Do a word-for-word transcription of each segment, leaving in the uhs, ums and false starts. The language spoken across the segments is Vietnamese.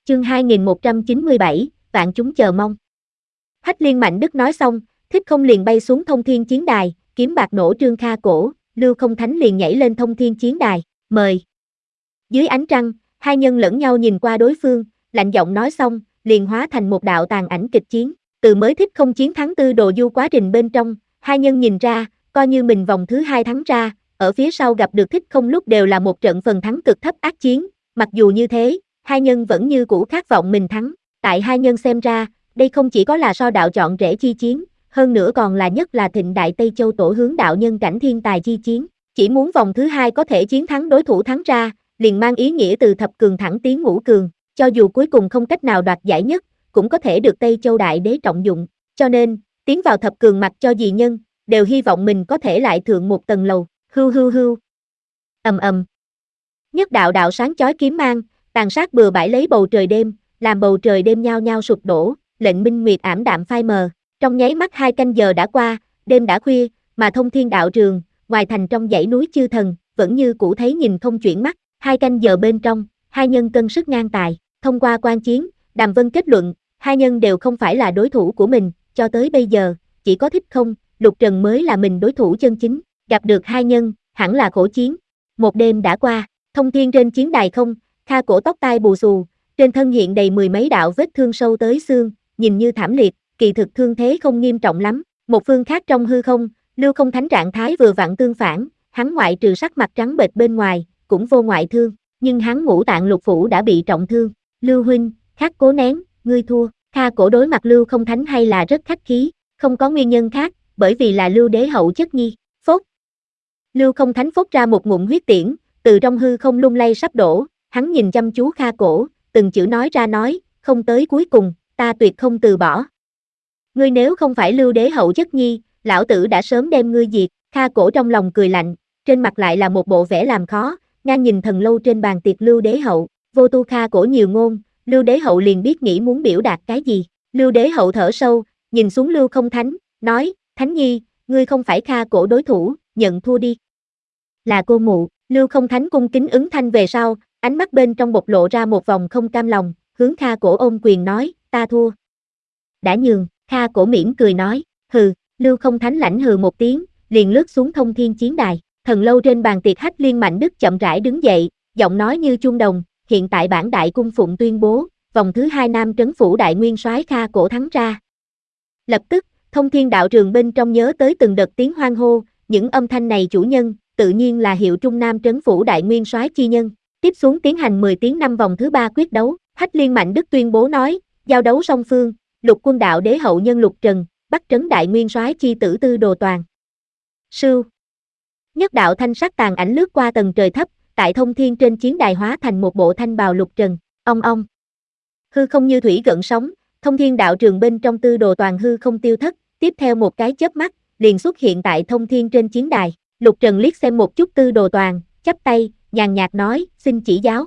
Chương hai nghìn một trăm chín mươi bảy, vạn chúng chờ mong. Hách Liên Mạnh Đức nói xong, Thích Không liền bay xuống thông thiên chiến đài, kiếm bạc nổ trương kha cổ, Lưu Không Thánh liền nhảy lên thông thiên chiến đài, mời. Dưới ánh trăng, hai nhân lẫn nhau nhìn qua đối phương, lạnh giọng nói xong, liền hóa thành một đạo tàn ảnh kịch chiến. Từ mới Thích Không chiến thắng Tư Đồ Du quá trình bên trong, hai nhân nhìn ra, coi như mình vòng thứ hai thắng ra, ở phía sau gặp được Thích Không lúc đều là một trận phần thắng cực thấp ác chiến, mặc dù như thế, hai nhân vẫn như cũ khát vọng mình thắng. Tại hai nhân xem ra, đây không chỉ có là so đạo chọn rễ chi chiến, hơn nữa còn là nhất là thịnh đại Tây Châu tổ hướng đạo nhân cảnh thiên tài chi chiến. Chỉ muốn vòng thứ hai có thể chiến thắng đối thủ thắng ra, liền mang ý nghĩa từ thập cường thẳng tiến ngũ cường, cho dù cuối cùng không cách nào đoạt giải nhất, cũng có thể được Tây Châu đại đế trọng dụng. Cho nên, tiến vào thập cường mặc cho gì nhân, đều hy vọng mình có thể lại thượng một tầng lầu. Hưu hưu hưu. Ầm ầm. Nhất đạo đạo sáng chói kiếm mang, tàn sát bừa bãi lấy bầu trời đêm, làm bầu trời đêm nhao nhao sụp đổ, lệnh minh nguyệt ảm đạm phai mờ. Trong nháy mắt hai canh giờ đã qua, đêm đã khuya, mà thông thiên đạo trường, ngoài thành trong dãy núi chư thần, vẫn như cũ thấy nhìn không chuyển mắt. Hai canh giờ bên trong, hai nhân cân sức ngang tài, thông qua quan chiến, Đàm Vân kết luận, hai nhân đều không phải là đối thủ của mình, cho tới bây giờ, chỉ có Thích Không, Lục Trần mới là mình đối thủ chân chính, gặp được hai nhân, hẳn là khổ chiến. Một đêm đã qua, thông thiên trên chiến đài không, Kha Cổ tóc tai bù xù, trên thân hiện đầy mười mấy đạo vết thương sâu tới xương, nhìn như thảm liệt, kỳ thực thương thế không nghiêm trọng lắm. Một phương khác trong hư không, Lưu Không Thánh trạng thái vừa vặn tương phản, hắn ngoại trừ sắc mặt trắng bệch bên ngoài, cũng vô ngoại thương, nhưng hắn ngũ tạng lục phủ đã bị trọng thương. Lưu huynh, khắc cố nén, ngươi thua. Kha Cổ đối mặt Lưu Không Thánh hay là rất khách khí, không có nguyên nhân khác, bởi vì là Lưu đế hậu chất nhi. Phốt. Lưu Không Thánh phốt ra một ngụm huyết tiễn, từ trong hư không lung lay sắp đổ, hắn nhìn chăm chú Kha Cổ, từng chữ nói ra nói, không tới cuối cùng, ta tuyệt không từ bỏ. Ngươi nếu không phải Lưu đế hậu chất nhi, lão tử đã sớm đem ngươi diệt. Kha Cổ trong lòng cười lạnh, trên mặt lại là một bộ vẻ làm khó, ngang nhìn thần lâu trên bàn tiệc Lưu đế hậu, vô tu Kha Cổ nhiều ngôn, Lưu đế hậu liền biết nghĩ muốn biểu đạt cái gì. Lưu đế hậu thở sâu, nhìn xuống Lưu Không Thánh, nói, Thánh nhi, ngươi không phải Kha Cổ đối thủ, nhận thua đi. Là cô mụ. Lưu Không Thánh cung kính ứng thanh về sau, ánh mắt bên trong bộc lộ ra một vòng không cam lòng, hướng Kha Cổ ôm quyền nói, ta thua. Đã nhường. Kha Cổ mỉm cười nói, hừ. Lưu Không Thánh lãnh hừ một tiếng, liền lướt xuống thông thiên chiến đài. Thần lâu trên bàn tiệc Hách Liên Mạnh Đức chậm rãi đứng dậy, giọng nói như chuông đồng, hiện tại bản đại cung phụng tuyên bố, vòng thứ hai nam trấn phủ đại nguyên soái Kha Cổ thắng ra. Lập tức, thông thiên đạo trường bên trong nhớ tới từng đợt tiếng hoan hô, những âm thanh này chủ nhân, tự nhiên là hiệu trung nam trấn phủ đại nguyên soái chi nhân. Tiếp xuống tiến hành mười tiếng năm vòng thứ ba quyết đấu, Hách Liên Mạnh Đức tuyên bố nói, giao đấu song phương, Lục Quân đạo đế hậu nhân Lục Trần, Bắc trấn đại nguyên soái chi tử Tư Đồ Toàn. Sưu. Nhất đạo thanh sắc tàn ảnh lướt qua tầng trời thấp, tại thông thiên trên chiến đài hóa thành một bộ thanh bào Lục Trần, ong ong. Hư không như thủy gợn sóng, thông thiên đạo trường bên trong Tư Đồ Toàn hư không tiêu thất, tiếp theo một cái chớp mắt, liền xuất hiện tại thông thiên trên chiến đài. Lục Trần liếc xem một chút Tư Đồ Toàn, chắp tay, nhàn nhạt nói, xin chỉ giáo.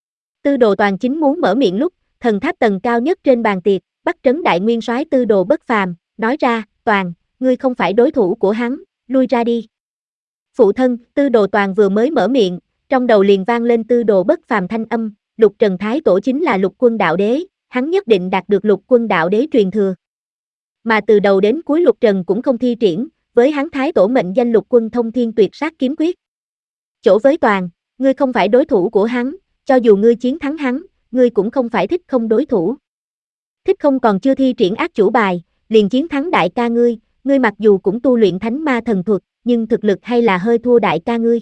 Tư Đồ Toàn chính muốn mở miệng lúc, thần tháp tầng cao nhất trên bàn tiệc, Bắc trấn đại nguyên soái Tư Đồ Bất Phàm, nói ra, Toàn, ngươi không phải đối thủ của hắn, lui ra đi. Phụ thân, Tư Đồ Toàn vừa mới mở miệng, trong đầu liền vang lên Tư Đồ Bất Phàm thanh âm, Lục Trần Thái Tổ chính là Lục Quân đạo đế, hắn nhất định đạt được Lục Quân đạo đế truyền thừa. Mà từ đầu đến cuối Lục Trần cũng không thi triển, với hắn Thái Tổ mệnh danh Lục Quân thông thiên tuyệt sát kiếm quyết. Chỗ với Toàn, ngươi không phải đối thủ của hắn, cho dù ngươi chiến thắng hắn, ngươi cũng không phải Thích Không đối thủ. Thích Không còn chưa thi triển ác chủ bài, liền chiến thắng đại ca ngươi, ngươi mặc dù cũng tu luyện thánh ma thần thuật, nhưng thực lực hay là hơi thua đại ca ngươi.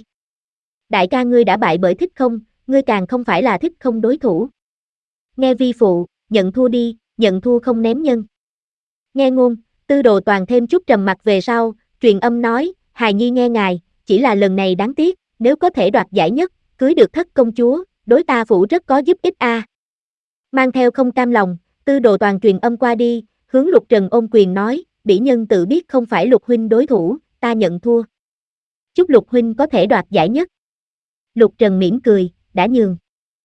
Đại ca ngươi đã bại bởi Thích Không, ngươi càng không phải là Thích Không đối thủ. Nghe vi phụ, nhận thua đi, nhận thua không ném nhân. Nghe ngôn, Tư Đồ Toàn thêm chút trầm mặc về sau, truyền âm nói, hài nhi nghe ngài, chỉ là lần này đáng tiếc, nếu có thể đoạt giải nhất, cưới được thất công chúa, đối ta phụ rất có giúp ích a. À. Mang theo không cam lòng, Tư Đồ Toàn truyền âm qua đi, hướng Lục Trần ôm quyền nói, bỉ nhân tự biết không phải Lục huynh đối thủ, ta nhận thua. Chúc Lục huynh có thể đoạt giải nhất. Lục Trần mỉm cười, đã nhường.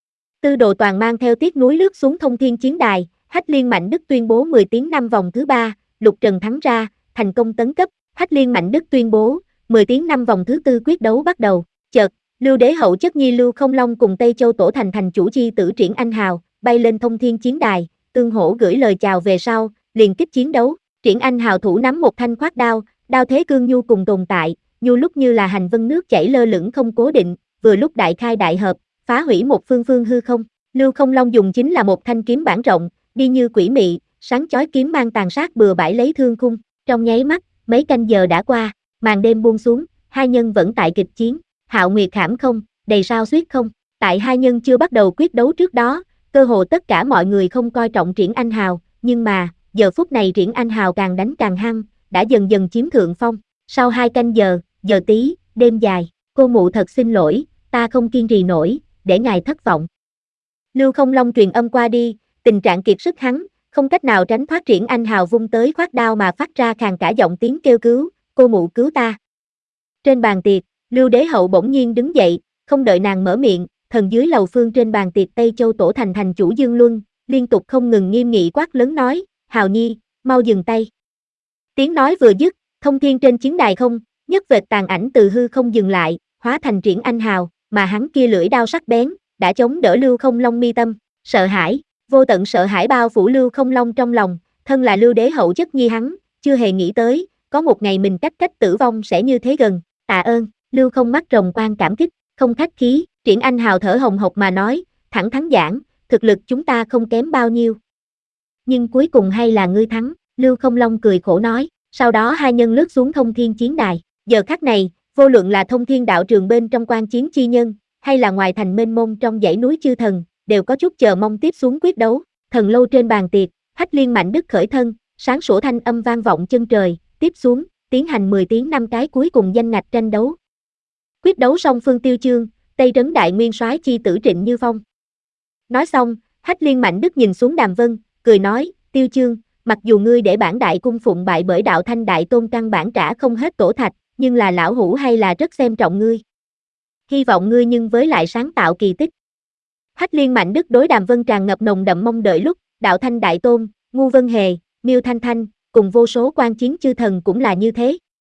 Tư Đồ Toàn mang theo tiếc núi lướt xuống thông thiên chiến đài, Hách Liên Mạnh Đức tuyên bố mười tiếng năm vòng thứ ba, Lục Trần thắng ra, thành công tấn cấp. Hách Liên Mạnh Đức tuyên bố, mười tiếng năm vòng thứ tư quyết đấu bắt đầu. Chợt, Lưu đế hậu chất nhi Lưu Không Long cùng Tây Châu tổ thành thành chủ chi tử Triển Anh Hào, bay lên thông thiên chiến đài, tương hỗ gửi lời chào về sau, liền kích chiến đấu. Triển Anh hào thủ nắm một thanh khoát đao, đao thế cương nhu cùng tồn tại, nhu lúc như là hành vân nước chảy lơ lửng không cố định, vừa lúc đại khai đại hợp, phá hủy một phương phương hư không. Lưu Không Long dùng chính là một thanh kiếm bản rộng, đi như quỷ mị, sáng chói kiếm mang tàn sát bừa bãi lấy thương khung. Trong nháy mắt, mấy canh giờ đã qua, màn đêm buông xuống, hai nhân vẫn tại kịch chiến. Hạo Nguyệt khảm không, đầy sao xuyết không. Tại hai nhân chưa bắt đầu quyết đấu trước đó, cơ hồ tất cả mọi người không coi trọng Triển Anh hào, nhưng mà, giờ phút này Triển Anh hào càng đánh càng hăng, đã dần dần chiếm thượng phong. Sau hai canh giờ, giờ tí, đêm dài, cô mụ thật xin lỗi, ta không kiên trì nổi, để ngài thất vọng. Lưu Không Long truyền âm qua đi, tình trạng kiệt sức hắn, không cách nào tránh thoát Triển Anh hào vung tới khoát đao mà phát ra khàn cả giọng tiếng kêu cứu, cô mụ cứu ta. Trên bàn tiệc, Lưu Đế Hậu bỗng nhiên đứng dậy, không đợi nàng mở miệng, thần dưới lầu phương trên bàn tiệc Tây Châu Tổ thành thành chủ Dương Luân, liên tục không ngừng nghiêm nghị quát lớn nói, Hào Nhi, mau dừng tay. Tiếng nói vừa dứt, thông thiên trên chiến đài không, nhất vệt tàn ảnh từ hư không dừng lại, hóa thành Triển Anh hào, mà hắn kia lưỡi đao sắc bén, đã chống đỡ Lưu Không Long mi tâm, sợ hãi, vô tận sợ hãi bao phủ Lưu Không Long trong lòng, thân là Lưu Đế Hậu chất nhi hắn, chưa hề nghĩ tới, có một ngày mình cách cách tử vong sẽ như thế gần, tạ ơn, Lưu Không mắt rồng quan cảm kích, không khách khí, Triển Anh hào thở hồng hộc mà nói, thẳng thắn giảng, thực lực chúng ta không kém bao nhiêu. Nhưng cuối cùng hay là ngươi thắng, Lưu Không Long cười khổ nói, sau đó hai nhân lướt xuống thông thiên chiến đài, giờ khắc này, vô luận là thông thiên đạo trường bên trong quan chiến chi nhân, hay là ngoài thành mênh mông trong dãy núi chư thần, đều có chút chờ mong tiếp xuống quyết đấu. Thần lâu trên bàn tiệc, Hách Liên Mạnh Đức khởi thân, sáng sủa thanh âm vang vọng chân trời, tiếp xuống, tiến hành mười tiếng năm cái cuối cùng danh ngạch tranh đấu. Quyết đấu song phương Tiêu Chương, Tây Trấn Đại Nguyên soái chi tử Trịnh Như Phong. Nói xong, Hách Liên Mạnh Đức nhìn xuống Đàm Vân, cười nói, Tiêu Chương, mặc dù ngươi để bản đại cung phụng bại bởi đạo Thanh Đại Tôn căn bản trả không hết tổ thạch, nhưng là lão hủ hay là rất xem trọng ngươi. Hy vọng ngươi nhưng với lại sáng tạo kỳ tích. Hách Liên Mạnh Đức đối Đàm Vân tràn ngập nồng đậm mong đợi lúc, đạo Thanh Đại Tôn, Ngu Vân Hề, Miêu Thanh Thanh, cùng vô số quan chiến chư thần cũng là như thế.